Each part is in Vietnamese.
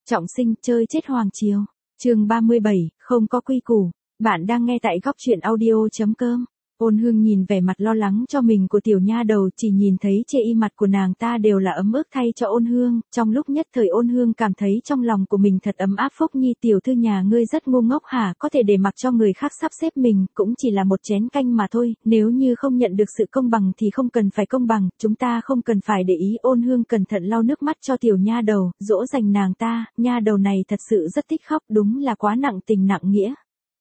Trọng sinh chơi chết hoàng triều. Chương 37, không có quy củ. Bạn đang nghe tại góc truyện audio.com. Ôn Hương nhìn vẻ mặt lo lắng cho mình của tiểu nha đầu, chỉ nhìn thấy chê y mặt của nàng ta đều là ấm ức thay cho Ôn Hương, trong lúc nhất thời Ôn Hương cảm thấy trong lòng của mình thật ấm áp. Phúc Nhi tiểu thư nhà ngươi rất ngu ngốc hả, có thể để mặc cho người khác sắp xếp mình, cũng chỉ là một chén canh mà thôi, nếu như không nhận được sự công bằng thì không cần phải công bằng, chúng ta không cần phải để ý. Ôn Hương cẩn thận lau nước mắt cho tiểu nha đầu, dỗ dành nàng ta, nha đầu này thật sự rất thích khóc, đúng là quá nặng tình nặng nghĩa.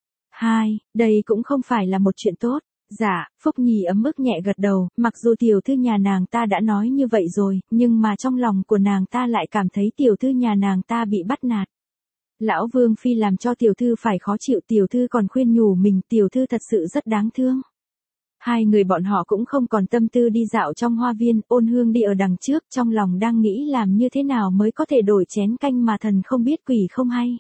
Đây cũng không phải là một chuyện tốt. Dạ, Phúc Nhi ấm ức nhẹ gật đầu, mặc dù tiểu thư nhà nàng ta đã nói như vậy rồi, nhưng mà trong lòng của nàng ta lại cảm thấy tiểu thư nhà nàng ta bị bắt nạt. Lão Vương Phi làm cho tiểu thư phải khó chịu, tiểu thư còn khuyên nhủ mình, tiểu thư thật sự rất đáng thương. Hai người bọn họ cũng không còn tâm tư đi dạo trong hoa viên, Ôn Hương đi ở đằng trước, trong lòng đang nghĩ làm như thế nào mới có thể đổi chén canh mà thần không biết quỷ không hay.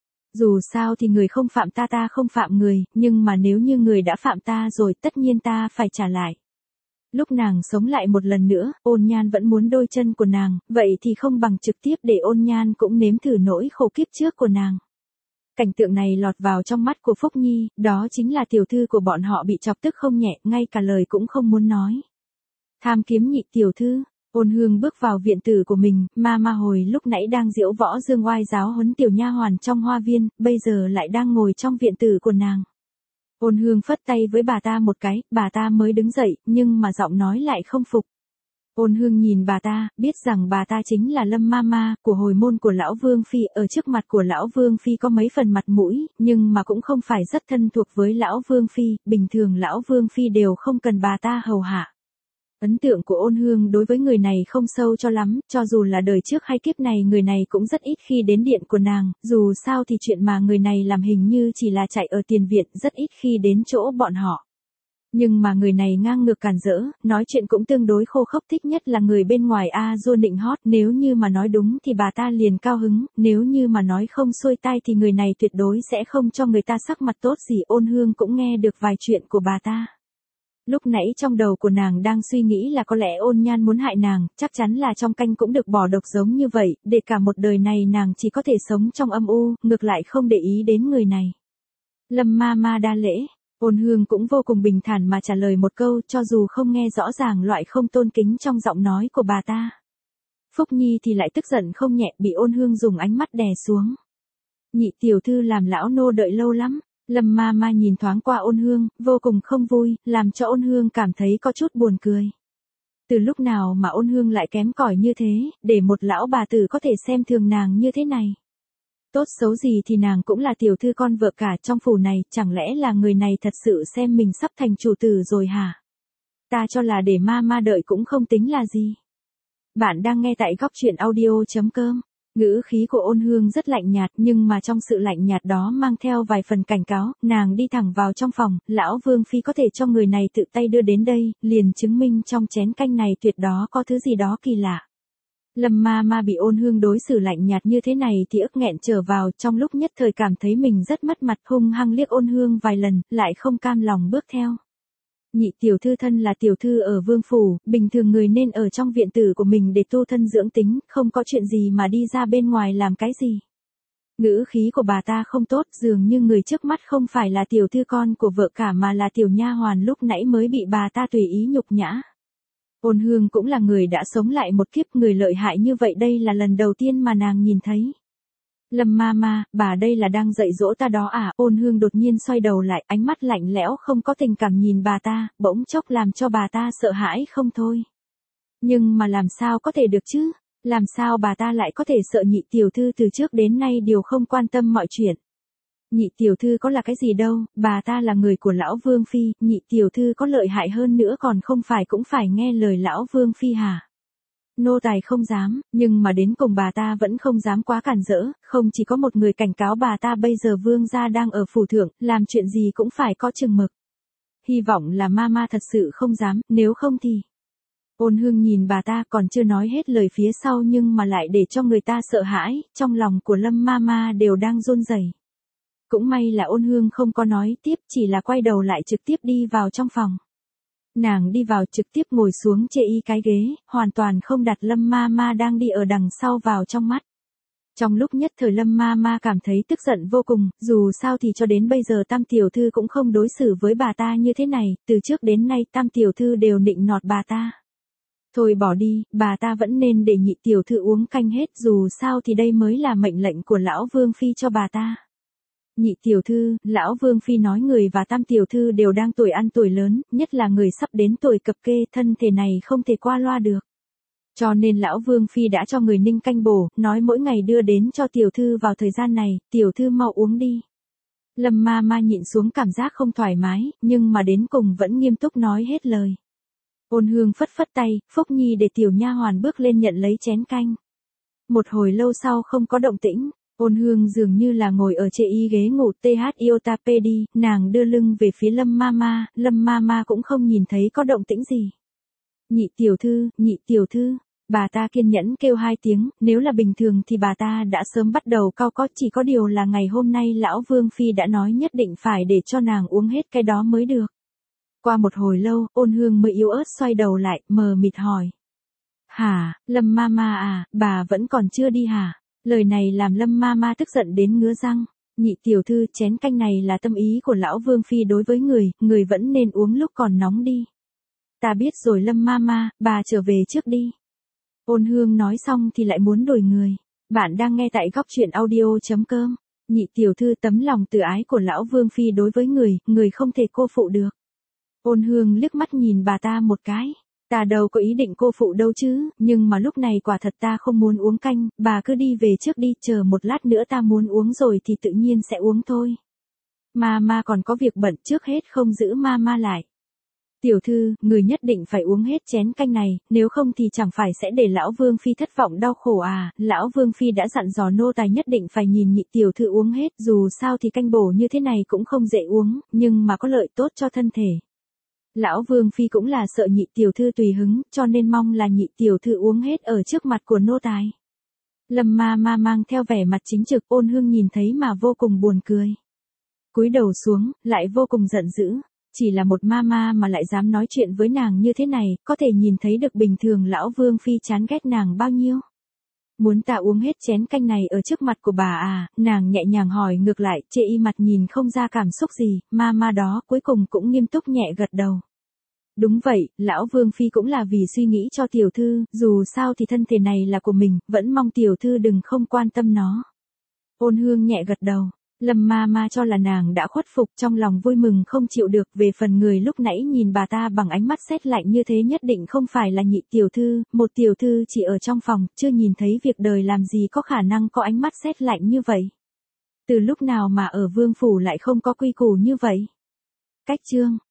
Dù sao thì người không phạm ta, ta không phạm người, nhưng mà nếu như người đã phạm ta rồi tất nhiên ta phải trả lại. Lúc nàng sống lại một lần nữa, Ôn Nhan vẫn muốn đôi chân của nàng, vậy thì không bằng trực tiếp để Ôn Nhan cũng nếm thử nỗi khổ kiếp trước của nàng. Cảnh tượng này lọt vào trong mắt của Phúc Nhi, đó chính là tiểu thư của bọn họ bị chọc tức không nhẹ, ngay cả lời cũng không muốn nói. Tham kiếm nhị tiểu thư. Ôn Hương bước vào viện tử của mình, ma hồi lúc nãy đang diễu võ dương oai giáo huấn tiểu nha hoàn trong hoa viên, bây giờ lại đang ngồi trong viện tử của nàng. Ôn Hương phất tay với bà ta một cái, bà ta mới đứng dậy, nhưng mà giọng nói lại không phục. Ôn Hương nhìn bà ta, biết rằng bà ta chính là Lâm Mama, của hồi môn của Lão Vương Phi, ở trước mặt của Lão Vương Phi có mấy phần mặt mũi, nhưng mà cũng không phải rất thân thuộc với Lão Vương Phi, bình thường Lão Vương Phi đều không cần bà ta hầu hạ. Ấn tượng của Ôn Hương đối với người này không sâu cho lắm, cho dù là đời trước hay kiếp này người này cũng rất ít khi đến điện của nàng, dù sao thì chuyện mà người này làm hình như chỉ là chạy ở tiền viện, rất ít khi đến chỗ bọn họ. Nhưng mà người này ngang ngược càn rỡ, nói chuyện cũng tương đối khô khốc, thích nhất là người bên ngoài dô nịnh hót, nếu như mà nói đúng thì bà ta liền cao hứng, nếu như mà nói không xuôi tai thì người này tuyệt đối sẽ không cho người ta sắc mặt tốt gì. Ôn Hương cũng nghe được vài chuyện của bà ta. Lúc nãy trong đầu của nàng đang suy nghĩ là có lẽ Ôn Nhan muốn hại nàng, chắc chắn là trong canh cũng được bỏ độc giống như vậy, để cả một đời này nàng chỉ có thể sống trong âm u, ngược lại không để ý đến người này. Lâm Mama đa lễ. Ôn Hương cũng vô cùng bình thản mà trả lời một câu, cho dù không nghe rõ ràng loại không tôn kính trong giọng nói của bà ta. Phúc Nhi thì lại tức giận không nhẹ, bị Ôn Hương dùng ánh mắt đè xuống. Nhị tiểu thư làm lão nô đợi lâu lắm. Lâm Mama nhìn thoáng qua Ôn Hương, vô cùng không vui, làm cho Ôn Hương cảm thấy có chút buồn cười. Từ lúc nào mà Ôn Hương lại kém cỏi như thế, để một lão bà tử có thể xem thường nàng như thế này. Tốt xấu gì thì nàng cũng là tiểu thư con vợ cả trong phủ này, chẳng lẽ là người này thật sự xem mình sắp thành chủ tử rồi hả? Ta cho là để Mama đợi cũng không tính là gì. Bạn đang nghe tại góc truyện audio.com. Ngữ khí của Ôn Hương rất lạnh nhạt, nhưng mà trong sự lạnh nhạt đó mang theo vài phần cảnh cáo, nàng đi thẳng vào trong phòng, Lão Vương Phi có thể cho người này tự tay đưa đến đây, liền chứng minh trong chén canh này tuyệt đó có thứ gì đó kỳ lạ. Lâm Mama bị Ôn Hương đối xử lạnh nhạt như thế này thì ức nghẹn trở vào, trong lúc nhất thời cảm thấy mình rất mất mặt, hung hăng liếc Ôn Hương vài lần, lại không cam lòng bước theo. Nhị tiểu thư thân là tiểu thư ở vương phủ, bình thường người nên ở trong viện tử của mình để tu thân dưỡng tính, không có chuyện gì mà đi ra bên ngoài làm cái gì. Ngữ khí của bà ta không tốt, dường như người trước mắt không phải là tiểu thư con của vợ cả mà là tiểu nha hoàn lúc nãy mới bị bà ta tùy ý nhục nhã. Ôn Hương cũng là người đã sống lại một kiếp, người lợi hại như vậy đây là lần đầu tiên mà nàng nhìn thấy. Lâm Mama, bà đây là đang dạy dỗ ta đó à? Ôn Hương đột nhiên xoay đầu lại, ánh mắt lạnh lẽo không có tình cảm nhìn bà ta, bỗng chốc làm cho bà ta sợ hãi không thôi. Nhưng mà làm sao có thể được chứ? Làm sao bà ta lại có thể sợ nhị tiểu thư từ trước đến nay đều không quan tâm mọi chuyện? Nhị tiểu thư có là cái gì đâu, bà ta là người của Lão Vương Phi, nhị tiểu thư có lợi hại hơn nữa còn không phải cũng phải nghe lời Lão Vương Phi hả? Nô tài không dám, nhưng mà đến cùng bà ta vẫn không dám quá cản rỡ, không chỉ có một người cảnh cáo bà ta bây giờ vương gia đang ở phủ thượng, làm chuyện gì cũng phải có chừng mực. Hy vọng là Mama thật sự không dám, nếu không thì... Ôn Hương nhìn bà ta còn chưa nói hết lời phía sau nhưng mà lại để cho người ta sợ hãi, trong lòng của Lâm Mama đều đang run rẩy. Cũng may là Ôn Hương không có nói tiếp, chỉ là quay đầu lại trực tiếp đi vào trong phòng. Nàng đi vào trực tiếp ngồi xuống chê y cái ghế, hoàn toàn không đặt Lâm Mama đang đi ở đằng sau vào trong mắt. Trong lúc nhất thời Lâm ma ma cảm thấy tức giận vô cùng, dù sao thì cho đến bây giờ Tam tiểu thư cũng không đối xử với bà ta như thế này, từ trước đến nay Tam tiểu thư đều nịnh nọt bà ta. Thôi bỏ đi, bà ta vẫn nên để Nhị tiểu thư uống canh hết, dù sao thì đây mới là mệnh lệnh của lão Vương phi cho bà ta. Nhị tiểu thư, lão Vương phi nói người và Tam tiểu thư đều đang tuổi ăn tuổi lớn, nhất là người sắp đến tuổi cập kê, thân thể này không thể qua loa được. Cho nên lão Vương phi đã cho người ninh canh bổ, nói mỗi ngày đưa đến cho tiểu thư vào thời gian này, tiểu thư mau uống đi. Lâm ma ma nhịn xuống cảm giác không thoải mái, nhưng mà đến cùng vẫn nghiêm túc nói hết lời. Ôn Hương phất phất tay, Phúc Nhi để tiểu nha hoàn bước lên nhận lấy chén canh. Một hồi lâu sau không có động tĩnh, Ôn Hương dường như là ngồi ở trên y ghế ngủ THIOTAPD, nàng đưa lưng về phía Lâm ma cũng không nhìn thấy có động tĩnh gì. Nhị tiểu thư, bà ta kiên nhẫn kêu 2 tiếng, nếu là bình thường thì bà ta đã sớm bắt đầu cau có, chỉ có điều là ngày hôm nay lão Vương phi đã nói nhất định phải để cho nàng uống hết cái đó mới được. Qua một hồi lâu, Ôn Hương mới yếu ớt xoay đầu lại, mờ mịt hỏi. Hả, Lâm ma à, bà vẫn còn chưa đi hả? Lời này làm Lâm ma tức giận đến ngứa răng. Nhị tiểu thư, chén canh này là tâm ý của lão Vương phi đối với người vẫn nên uống lúc còn nóng đi. Ta biết rồi Lâm ma, bà trở về trước đi. Ôn Hương nói xong thì lại muốn đổi người. Bạn đang nghe tại góc truyện audio.com. Nhị tiểu thư, tấm lòng từ ái của lão Vương phi đối với người không thể cô phụ được. Ôn Hương liếc mắt nhìn bà ta một cái. Ta đâu có ý định cô phụ đâu chứ, nhưng mà lúc này quả thật ta không muốn uống canh, bà cứ đi về trước đi, chờ một lát nữa ta muốn uống rồi thì tự nhiên sẽ uống thôi. Ma còn có việc bận, trước hết không giữ ma lại. Tiểu thư, người nhất định phải uống hết chén canh này, nếu không thì chẳng phải sẽ để lão Vương phi thất vọng đau khổ à, lão Vương phi đã dặn dò nô tài nhất định phải nhìn Nhị tiểu thư uống hết, dù sao thì canh bổ như thế này cũng không dễ uống, nhưng mà có lợi tốt cho thân thể. Lão Vương phi cũng là sợ Nhị tiểu thư tùy hứng, cho nên mong là Nhị tiểu thư uống hết ở trước mặt của nô tài. Lâm ma mang theo vẻ mặt chính trực, Ôn Hương nhìn thấy mà vô cùng buồn cười. Cúi đầu xuống, lại vô cùng giận dữ. Chỉ là một ma mà lại dám nói chuyện với nàng như thế này, có thể nhìn thấy được bình thường lão Vương phi chán ghét nàng bao nhiêu. Muốn ta uống hết chén canh này ở trước mặt của bà à, nàng nhẹ nhàng hỏi ngược lại, chê y mặt nhìn không ra cảm xúc gì, ma đó cuối cùng cũng nghiêm túc nhẹ gật đầu. Đúng vậy, lão Vương phi cũng là vì suy nghĩ cho tiểu thư, dù sao thì thân thể này là của mình, vẫn mong tiểu thư đừng không quan tâm nó. Ôn Hương nhẹ gật đầu. Lâm ma cho là nàng đã khuất phục, trong lòng vui mừng không chịu được, về phần người lúc nãy nhìn bà ta bằng ánh mắt sét lạnh như thế nhất định không phải là Nhị tiểu thư, một tiểu thư chỉ ở trong phòng, chưa nhìn thấy việc đời làm gì có khả năng có ánh mắt sét lạnh như vậy. Từ lúc nào mà ở vương phủ lại không có quy củ như vậy? Cách chương